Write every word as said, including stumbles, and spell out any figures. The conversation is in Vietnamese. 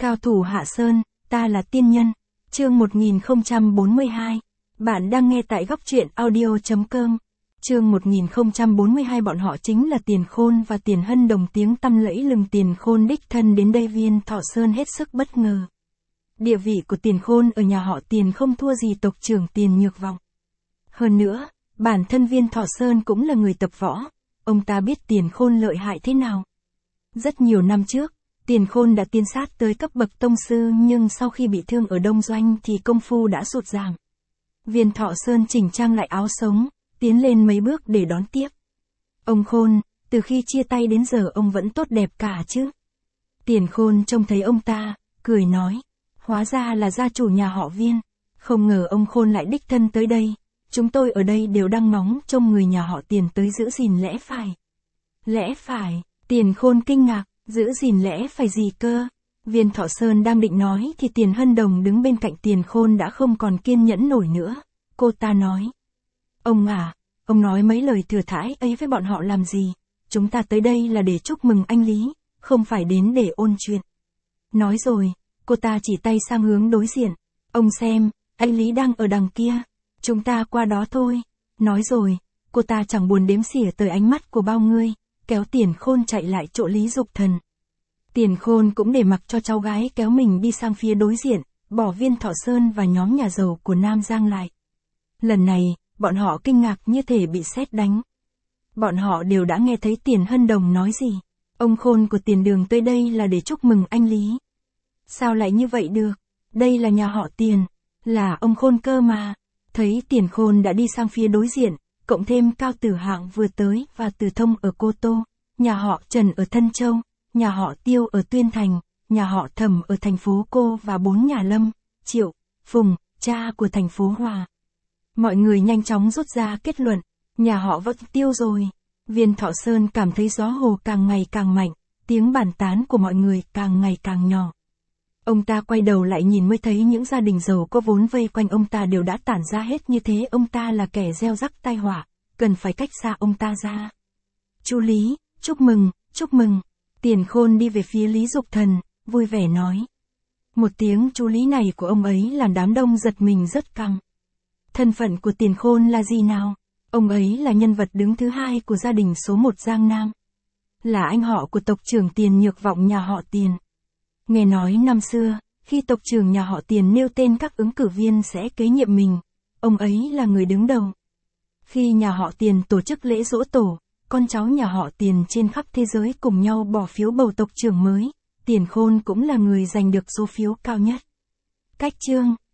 Cao thủ Hạ Sơn, ta là tiên nhân. Chương một nghìn không trăm bốn mươi hai. Bạn đang nghe tại góc truyện audio chấm com. Chương một nghìn không trăm bốn mươi hai. Bọn họ chính là Tiền Khôn và Tiền Hân Đồng. Tiếng tăm lẫy lừng Tiền Khôn đích thân đến đây Viên Thọ Sơn hết sức bất ngờ. Địa vị của Tiền Khôn ở nhà họ Tiền không thua gì tộc trưởng Tiền Nhược Vọng. Hơn nữa, bản thân Viên Thọ Sơn cũng là người tập võ. Ông ta biết Tiền Khôn lợi hại thế nào. Rất nhiều năm trước, Tiền Khôn đã tiến sát tới cấp bậc tông sư, nhưng sau khi bị thương ở Đông Doanh thì công phu đã sụt giảm. Viên Thọ Sơn chỉnh trang lại áo sống, tiến lên mấy bước để đón tiếp. Ông Khôn, từ khi chia tay đến giờ ông vẫn tốt đẹp cả chứ? Tiền Khôn trông thấy ông ta, cười nói. Hóa ra là gia chủ nhà họ Viên. Không ngờ ông Khôn lại đích thân tới đây. Chúng tôi ở đây đều đang ngóng trông người nhà họ Tiền tới giữ gìn lẽ phải. Lẽ phải, Tiền Khôn kinh ngạc, giữ gìn lẽ phải gì cơ? Viên Thọ Sơn đang định nói thì Tiền Hân Đồng đứng bên cạnh Tiền Khôn đã không còn kiên nhẫn nổi nữa. Cô ta nói. Ông à, ông nói mấy lời thừa thãi ấy với bọn họ làm gì? Chúng ta tới đây là để chúc mừng anh Lý, không phải đến để ôn chuyện. Nói rồi, cô ta chỉ tay sang hướng đối diện. Ông xem, anh Lý đang ở đằng kia. Chúng ta qua đó thôi. Nói rồi, cô ta chẳng buồn đếm xỉa tới ánh mắt của bao người, kéo Tiền Khôn chạy lại chỗ Lý Dục Thần. Tiền Khôn cũng để mặc cho cháu gái kéo mình đi sang phía đối diện, bỏ Viên Thọ Sơn và nhóm nhà giàu của Nam Giang lại. Lần này, bọn họ kinh ngạc như thể bị sét đánh. Bọn họ đều đã nghe thấy Tiền Hân Đồng nói gì. Ông Khôn của Tiền Đường tới đây là để chúc mừng anh Lý. Sao lại như vậy được? Đây là nhà họ Tiền, là ông Khôn cơ mà. Thấy Tiền Khôn đã đi sang phía đối diện, cộng thêm Cao Tử Hạng vừa tới và Từ Thông ở Cô Tô, nhà họ Trần ở Thân Châu, nhà họ Tiêu ở Tuyên Thành, nhà họ Thẩm ở thành phố Cô và bốn nhà Lâm, Triệu, Phùng, cha của thành phố Hòa. Mọi người nhanh chóng rút ra kết luận, nhà họ vẫn Tiêu rồi. Viên Thọ Sơn cảm thấy gió hồ càng ngày càng mạnh, tiếng bàn tán của mọi người càng ngày càng nhỏ. Ông ta quay đầu lại nhìn mới thấy những gia đình giàu có vốn vây quanh ông ta đều đã tản ra hết như thế. Ông ta là kẻ gieo rắc tai họa, cần phải cách xa ông ta ra. Chú Lý, chúc mừng, chúc mừng. Tiền Khôn đi về phía Lý Dục Thần, vui vẻ nói. Một tiếng chú Lý này của ông ấy làm đám đông giật mình rất căng. Thân phận của Tiền Khôn là gì nào? Ông ấy là nhân vật đứng thứ hai của gia đình số một Giang Nam. Là anh họ của tộc trưởng Tiền Nhược Vọng nhà họ Tiền. Nghe nói năm xưa, khi tộc trưởng nhà họ Tiền nêu tên các ứng cử viên sẽ kế nhiệm mình, ông ấy là người đứng đầu. Khi nhà họ Tiền tổ chức lễ giỗ tổ, con cháu nhà họ Tiền trên khắp thế giới cùng nhau bỏ phiếu bầu tộc trưởng mới, Tiền Khôn cũng là người giành được số phiếu cao nhất. Cách chương